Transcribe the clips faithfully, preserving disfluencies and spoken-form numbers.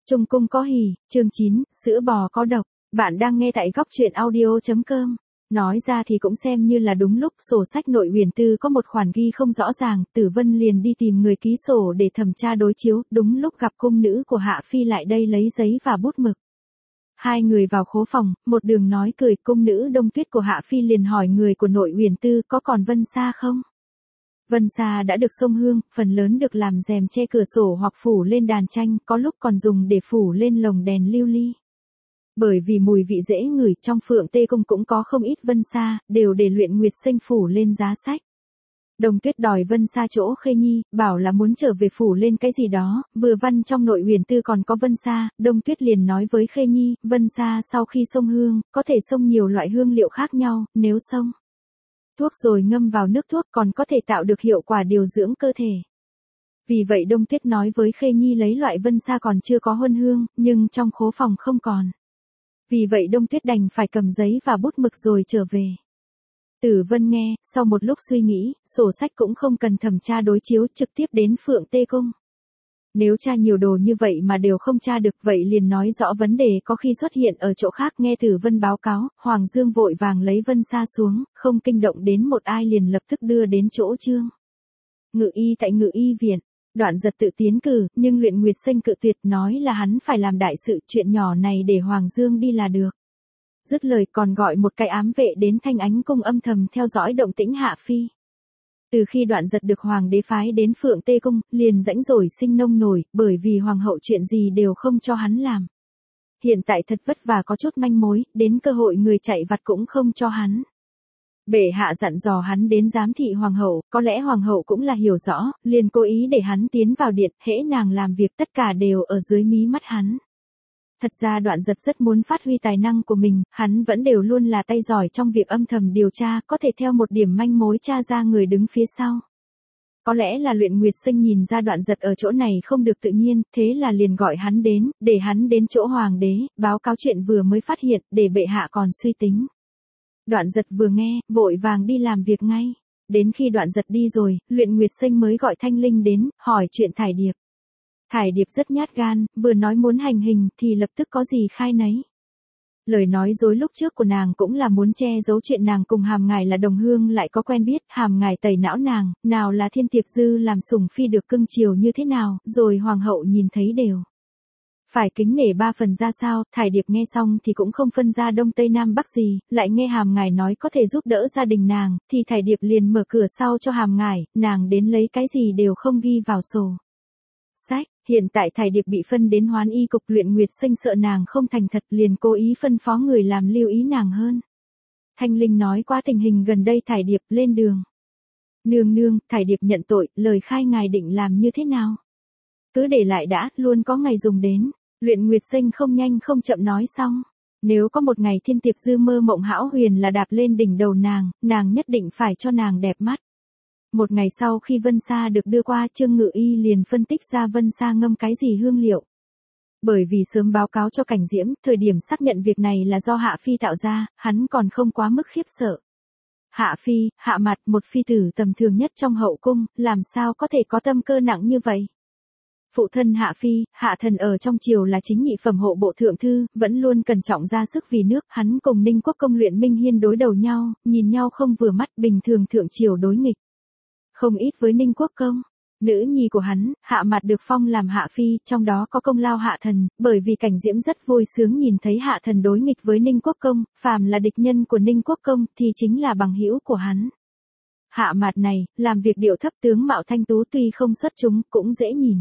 Trung cung có hỉ, chương chín, sữa bò có độc. Bạn đang nghe tại góc truyện audio.com. Nói ra thì cũng xem như là đúng lúc, sổ sách nội huyền tư có một khoản ghi không rõ ràng, Tử Vân liền đi tìm người ký sổ để thẩm tra đối chiếu, đúng lúc gặp cung nữ của Hạ Phi lại đây lấy giấy và bút mực. Hai người vào khố phòng, một đường nói cười, cung nữ Đông Tuyết của Hạ Phi liền hỏi người của nội huyền tư có còn Vân Sa không? Vân Sa đã được xông hương, phần lớn được làm rèm che cửa sổ hoặc phủ lên đàn tranh, có lúc còn dùng để phủ lên lồng đèn lưu ly. Bởi vì mùi vị dễ ngửi, trong Phượng Tê Cung cũng có không ít Vân Sa, đều để Luyện Nguyệt Sinh phủ lên giá sách. Đông Tuyết đòi Vân Sa chỗ Khê Nhi, bảo là muốn trở về phủ lên cái gì đó, vừa văn trong nội huyền tư còn có Vân Sa, Đông Tuyết liền nói với Khê Nhi, Vân Sa sau khi xông hương, có thể xông nhiều loại hương liệu khác nhau, nếu xông thuốc rồi ngâm vào nước thuốc còn có thể tạo được hiệu quả điều dưỡng cơ thể. Vì vậy Đông Tuyết nói với Khê Nhi lấy loại Vân Sa còn chưa có huân hương, nhưng trong khố phòng không còn. Vì vậy Đông Tuyết đành phải cầm giấy và bút mực rồi trở về. Tử Vân nghe, sau một lúc suy nghĩ, sổ sách cũng không cần thẩm tra đối chiếu, trực tiếp đến Phượng Tê Cung. Nếu tra nhiều đồ như vậy mà đều không tra được, vậy liền nói rõ vấn đề có khi xuất hiện ở chỗ khác. Nghe Tử Vân báo cáo, Hoàng Dương vội vàng lấy Vân Sa xuống, không kinh động đến một ai, liền lập tức đưa đến chỗ Trương Ngự Y tại Ngự Y viện. Đoạn Giật tự tiến cử, nhưng Luyện Nguyệt Sinh cự tuyệt, nói là hắn phải làm đại sự, chuyện nhỏ này để Hoàng Dương đi là được. Dứt lời còn gọi một cái ám vệ đến Thanh Ánh Cung âm thầm theo dõi động tĩnh Hạ Phi. Từ khi Đoạn Giật được Hoàng đế phái đến Phượng Tê Cung, liền rãnh rỗi sinh nông nổi, bởi vì Hoàng hậu chuyện gì đều không cho hắn làm. Hiện tại thật vất vả có chút manh mối, đến cơ hội người chạy vặt cũng không cho hắn. Bệ hạ dặn dò hắn đến giám thị Hoàng hậu, có lẽ Hoàng hậu cũng là hiểu rõ, liền cố ý để hắn tiến vào điện, hễ nàng làm việc tất cả đều ở dưới mí mắt hắn. Thật ra Đoạn Giật rất muốn phát huy tài năng của mình, hắn vẫn đều luôn là tay giỏi trong việc âm thầm điều tra, có thể theo một điểm manh mối tra ra người đứng phía sau. Có lẽ là Luyện Nguyệt Sinh nhìn ra Đoạn Giật ở chỗ này không được tự nhiên, thế là liền gọi hắn đến, để hắn đến chỗ Hoàng đế, báo cáo chuyện vừa mới phát hiện, để bệ hạ còn suy tính. Đoạn Giật vừa nghe, vội vàng đi làm việc ngay. Đến khi Đoạn Giật đi rồi, Luyện Nguyệt Sinh mới gọi Thanh Linh đến, hỏi chuyện Thải Điệp. Thải Điệp rất nhát gan, vừa nói muốn hành hình thì lập tức có gì khai nấy. Lời nói dối lúc trước của nàng cũng là muốn che giấu chuyện nàng cùng Hàm Ngải là đồng hương lại có quen biết, Hàm Ngải tẩy não nàng, nào là Thiên Tiệp Dư làm sủng phi được cưng chiều như thế nào, rồi Hoàng hậu nhìn thấy đều phải kính nể ba phần ra sao. Thải Điệp nghe xong thì cũng không phân ra đông tây nam bắc gì, lại nghe Hàm Ngải nói có thể giúp đỡ gia đình nàng, thì Thải Điệp liền mở cửa sau cho Hàm Ngải, nàng đến lấy cái gì đều không ghi vào sổ sách. Hiện tại Thải Điệp bị phân đến Hoán Y cục, Luyện Nguyệt Sinh sợ nàng không thành thật liền cố ý phân phó người làm lưu ý nàng hơn. Thanh Linh nói qua tình hình gần đây Thải Điệp lên đường. Nương nương, Thải Điệp nhận tội, lời khai ngài định làm như thế nào? Cứ để lại đã, luôn có ngày dùng đến. Luyện Nguyệt Sinh không nhanh không chậm nói xong. Nếu có một ngày Thiên Tiệp Dư mơ mộng hão huyền là đạp lên đỉnh đầu nàng, nàng nhất định phải cho nàng đẹp mắt. Một ngày sau khi Vân Sa được đưa qua, Trương Ngự Y liền phân tích ra Vân Sa ngâm cái gì hương liệu. Bởi vì sớm báo cáo cho Cảnh Diễm, thời điểm xác nhận việc này là do Hạ Phi tạo ra, hắn còn không quá mức khiếp sợ. Hạ Phi, Hạ Mặt, một phi tử tầm thường nhất trong hậu cung, làm sao có thể có tâm cơ nặng như vậy? Phụ thân Hạ Phi, Hạ Thần ở trong triều là chính nhị phẩm hộ bộ thượng thư, vẫn luôn cẩn trọng ra sức vì nước, hắn cùng Ninh Quốc công Luyện Minh Hiên đối đầu nhau, nhìn nhau không vừa mắt, bình thường thượng triều đối nghịch. Không ít với Ninh Quốc công. Nữ nhi của hắn, Hạ Mặt được phong làm Hạ Phi, trong đó có công lao Hạ Thần, bởi vì Cảnh Diễm rất vui sướng nhìn thấy Hạ Thần đối nghịch với Ninh Quốc công, phàm là địch nhân của Ninh Quốc công thì chính là bằng hữu của hắn. Hạ Mặt này, làm việc điệu thấp, tướng mạo thanh tú, tuy không xuất chúng, cũng dễ nhìn.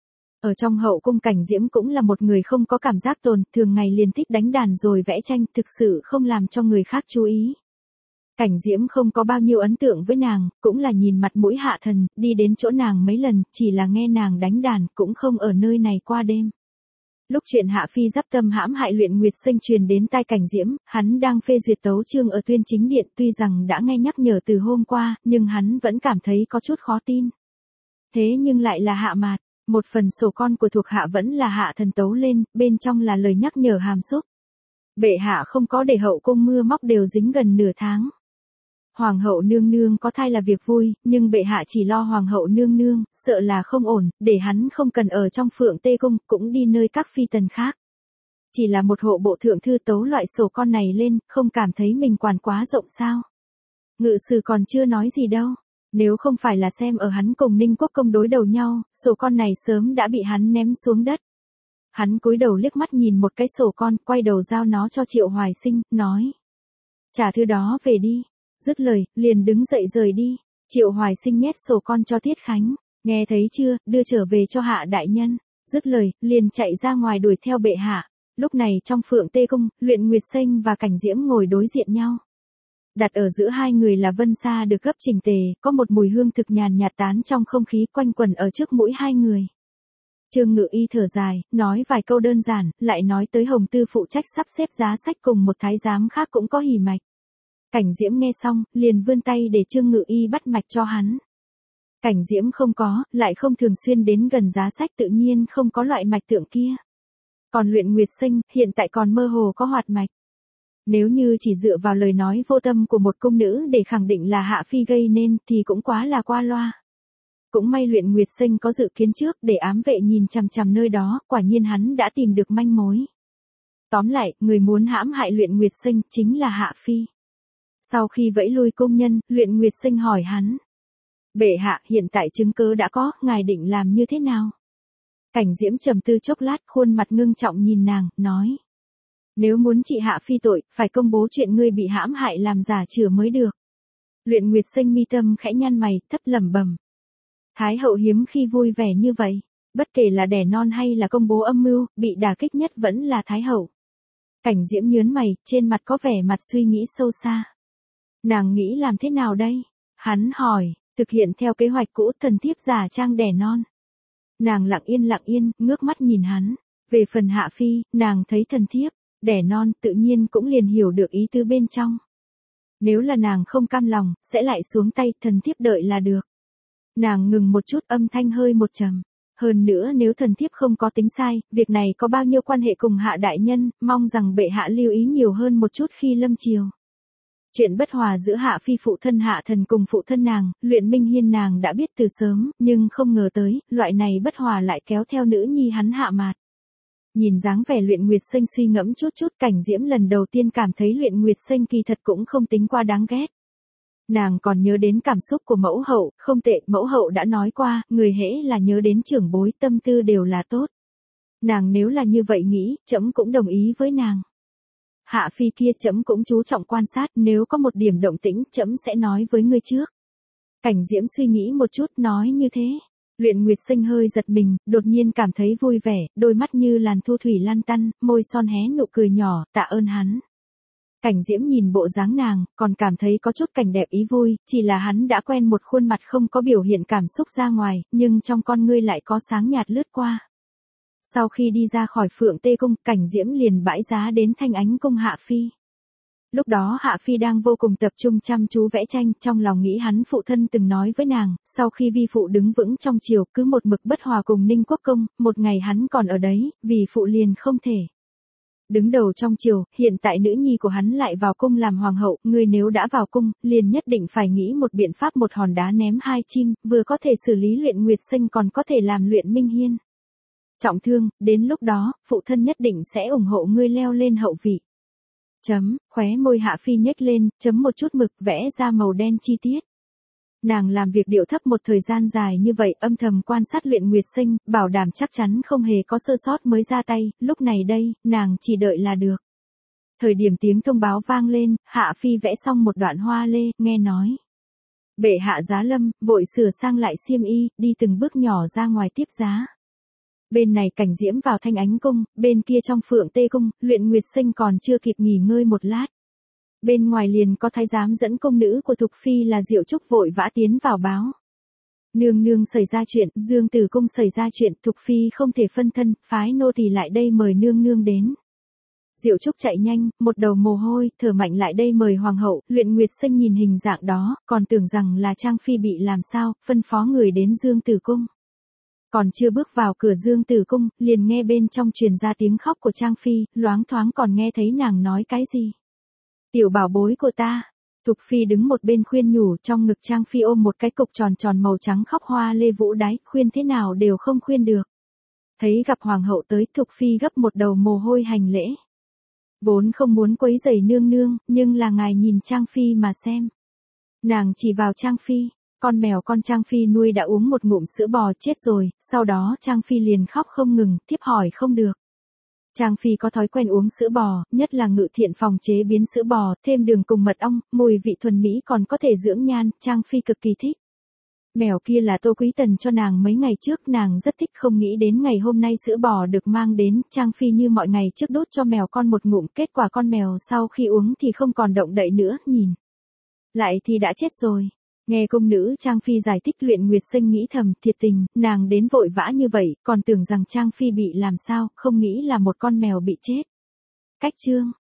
Ở trong hậu cung Cảnh Diễm cũng là một người không có cảm giác tồn, thường ngày liền thích đánh đàn rồi vẽ tranh, thực sự không làm cho người khác chú ý. Cảnh Diễm không có bao nhiêu ấn tượng với nàng, cũng là nhìn mặt mũi Hạ Thần, đi đến chỗ nàng mấy lần, chỉ là nghe nàng đánh đàn, cũng không ở nơi này qua đêm. Lúc chuyện Hạ Phi giáp tâm hãm hại Luyện Nguyệt Sinh truyền đến tai Cảnh Diễm, hắn đang phê duyệt tấu chương ở Tuyên Chính Điện, tuy rằng đã nghe nhắc nhở từ hôm qua, nhưng hắn vẫn cảm thấy có chút khó tin. Thế nhưng lại là Hạ Mạt, một phần sổ con của thuộc hạ vẫn là Hạ Thần tấu lên, bên trong là lời nhắc nhở hàm xúc. Bệ hạ không có để hậu cung mưa móc đều dính gần nửa tháng. Hoàng hậu nương nương có thai là việc vui, nhưng bệ hạ chỉ lo hoàng hậu nương nương, sợ là không ổn, để hắn không cần ở trong Phượng Tê Cung, cũng đi nơi các phi tần khác. Chỉ là một hộ bộ thượng thư tấu loại sổ con này lên, không cảm thấy mình quản quá rộng sao. Ngự sử còn chưa nói gì đâu. Nếu không phải là xem ở hắn cùng Ninh Quốc Công đối đầu nhau, sổ con này sớm đã bị hắn ném xuống đất. Hắn cúi đầu liếc mắt nhìn một cái sổ con, quay đầu giao nó cho Triệu Hoài Sinh, nói. Trả thư đó về đi. Dứt lời, liền đứng dậy rời đi. Triệu Hoài Sinh nhét sổ con cho Tiết Khánh. Nghe thấy chưa, đưa trở về cho hạ đại nhân. Dứt lời, liền chạy ra ngoài đuổi theo bệ hạ. Lúc này trong Phượng Tê Cung, Luyện Nguyệt Sinh và Cảnh Diễm ngồi đối diện nhau. Đặt ở giữa hai người là vân sa được gấp chỉnh tề, có một mùi hương thực nhàn nhạt tán trong không khí quanh quẩn ở trước mũi hai người. Trương Ngự Y thở dài, nói vài câu đơn giản, lại nói tới Hồng Tư phụ trách sắp xếp giá sách cùng một thái giám khác cũng có hỉ mạch. Cảnh Diễm nghe xong, liền vươn tay để Trương Ngự Y bắt mạch cho hắn. Cảnh Diễm không có, lại không thường xuyên đến gần giá sách tự nhiên không có loại mạch tượng kia. Còn Luyện Nguyệt Sinh, hiện tại còn mơ hồ có hoạt mạch. Nếu như chỉ dựa vào lời nói vô tâm của một cung nữ để khẳng định là Hạ Phi gây nên thì cũng quá là qua loa. Cũng may Luyện Nguyệt Sinh có dự kiến trước để ám vệ nhìn chằm chằm nơi đó, quả nhiên hắn đã tìm được manh mối. Tóm lại, người muốn hãm hại Luyện Nguyệt Sinh chính là Hạ Phi. Sau khi vẫy lui công nhân, Luyện Nguyệt Sinh hỏi hắn. Bệ hạ, hiện tại chứng cứ đã có, ngài định làm như thế nào? Cảnh Diễm trầm tư chốc lát, khuôn mặt ngưng trọng nhìn nàng, nói. Nếu muốn trị Hạ Phi tội, phải công bố chuyện ngươi bị hãm hại làm giả chửa mới được. Luyện Nguyệt Sinh mi tâm khẽ nhăn mày, thấp lẩm bẩm. Thái hậu hiếm khi vui vẻ như vậy, bất kể là đẻ non hay là công bố âm mưu, bị đả kích nhất vẫn là Thái hậu. Cảnh Diễm nhớn mày, trên mặt có vẻ mặt suy nghĩ sâu xa. Nàng nghĩ làm thế nào đây? Hắn hỏi, thực hiện theo kế hoạch cũ, thần thiếp giả trang đẻ non. Nàng lặng yên lặng yên, ngước mắt nhìn hắn. Về phần Hạ Phi, nàng thấy thần thiếp đẻ non, tự nhiên cũng liền hiểu được ý tứ bên trong. Nếu là nàng không cam lòng, sẽ lại xuống tay, thần thiếp đợi là được. Nàng ngừng một chút, âm thanh hơi một trầm. Hơn nữa nếu thần thiếp không có tính sai, việc này có bao nhiêu quan hệ cùng Hạ đại nhân, mong rằng bệ hạ lưu ý nhiều hơn một chút khi lâm triều. Chuyện bất hòa giữa Hạ Phi phụ thân Hạ thần cùng phụ thân nàng, Luyện Minh Hiên nàng đã biết từ sớm, nhưng không ngờ tới, loại này bất hòa lại kéo theo nữ nhi hắn Hạ Mạt. Nhìn dáng vẻ Luyện Nguyệt Sinh suy ngẫm chút chút, Cảnh Diễm lần đầu tiên cảm thấy Luyện Nguyệt Sinh kỳ thật cũng không tính qua đáng ghét. Nàng còn nhớ đến cảm xúc của mẫu hậu, không tệ, mẫu hậu đã nói qua, người hễ là nhớ đến trưởng bối tâm tư đều là tốt. Nàng nếu là như vậy nghĩ, trẫm cũng đồng ý với nàng. Hạ Phi kia trẫm cũng chú trọng quan sát, nếu có một điểm động tĩnh, trẫm sẽ nói với ngươi trước. Cảnh Diễm suy nghĩ một chút, nói như thế. Luyện Nguyệt Sinh hơi giật mình, đột nhiên cảm thấy vui vẻ, đôi mắt như làn thu thủy lan tăn, môi son hé nụ cười nhỏ, tạ ơn hắn. Cảnh Diễm nhìn bộ dáng nàng, còn cảm thấy có chút cảnh đẹp ý vui, chỉ là hắn đã quen một khuôn mặt không có biểu hiện cảm xúc ra ngoài, nhưng trong con ngươi lại có sáng nhạt lướt qua. Sau khi đi ra khỏi Phượng Tê Cung, Cảnh Diễm liền bãi giá đến Thanh Ánh Cung Hạ Phi. Lúc đó Hạ Phi đang vô cùng tập trung chăm chú vẽ tranh, trong lòng nghĩ hắn phụ thân từng nói với nàng, sau khi vi phụ đứng vững trong triều cứ một mực bất hòa cùng Ninh Quốc Công, một ngày hắn còn ở đấy, vì phụ liền không thể đứng đầu trong triều, hiện tại nữ nhi của hắn lại vào cung làm hoàng hậu, người nếu đã vào cung, liền nhất định phải nghĩ một biện pháp một hòn đá ném hai chim, vừa có thể xử lý Luyện Nguyệt Sinh còn có thể làm Luyện Minh Hiên trọng thương, đến lúc đó, phụ thân nhất định sẽ ủng hộ ngươi leo lên hậu vị. Chấm, khóe môi Hạ Phi nhếch lên, chấm một chút mực vẽ ra màu đen chi tiết. Nàng làm việc điệu thấp một thời gian dài như vậy, âm thầm quan sát Luyện Nguyệt Sinh, bảo đảm chắc chắn không hề có sơ sót mới ra tay, lúc này đây, nàng chỉ đợi là được. Thời điểm tiếng thông báo vang lên, Hạ Phi vẽ xong một đoạn hoa lê, nghe nói. Bệ hạ giá lâm, vội sửa sang lại xiêm y, đi từng bước nhỏ ra ngoài tiếp giá. Bên này Cảnh Diễm vào Thanh Ánh Cung, bên kia trong Phượng Tê Cung, Luyện Nguyệt Sinh còn chưa kịp nghỉ ngơi một lát. Bên ngoài liền có thái giám dẫn công nữ của Thục Phi là Diệu Trúc vội vã tiến vào báo. Nương nương xảy ra chuyện, Dương Tử Cung xảy ra chuyện, Thục Phi không thể phân thân, phái nô tỳ lại đây mời nương nương đến. Diệu Trúc chạy nhanh, một đầu mồ hôi, thở mạnh lại đây mời hoàng hậu. Luyện Nguyệt Sinh nhìn hình dạng đó, còn tưởng rằng là Trang Phi bị làm sao, phân phó người đến Dương Tử Cung. Còn chưa bước vào cửa Dương Tử Cung, liền nghe bên trong truyền ra tiếng khóc của Trang Phi, loáng thoáng còn nghe thấy nàng nói cái gì. Tiểu bảo bối của ta, Thục Phi đứng một bên khuyên nhủ, trong ngực Trang Phi ôm một cái cục tròn tròn màu trắng khóc hoa lê vũ đái, khuyên thế nào đều không khuyên được. Thấy gặp hoàng hậu tới, Thục Phi gấp một đầu mồ hôi hành lễ. Vốn không muốn quấy rầy nương nương, nhưng là ngài nhìn Trang Phi mà xem. Nàng chỉ vào Trang Phi, con mèo con Trang Phi nuôi đã uống một ngụm sữa bò chết rồi, sau đó Trang Phi liền khóc không ngừng, thiếp hỏi không được. Trang Phi có thói quen uống sữa bò, nhất là Ngự Thiện phòng chế biến sữa bò, thêm đường cùng mật ong, mùi vị thuần mỹ còn có thể dưỡng nhan, Trang Phi cực kỳ thích. Mèo kia là Tô Quý Tần cho nàng mấy ngày trước, nàng rất thích, không nghĩ đến ngày hôm nay sữa bò được mang đến, Trang Phi như mọi ngày trước đút cho mèo con một ngụm, kết quả con mèo sau khi uống thì không còn động đậy nữa, nhìn lại thì đã chết rồi. Nghe công nữ Trang Phi giải thích, Luyện Nguyệt Sinh nghĩ thầm, thiệt tình, nàng đến vội vã như vậy, còn tưởng rằng Trang Phi bị làm sao, không nghĩ là một con mèo bị chết. Cách chương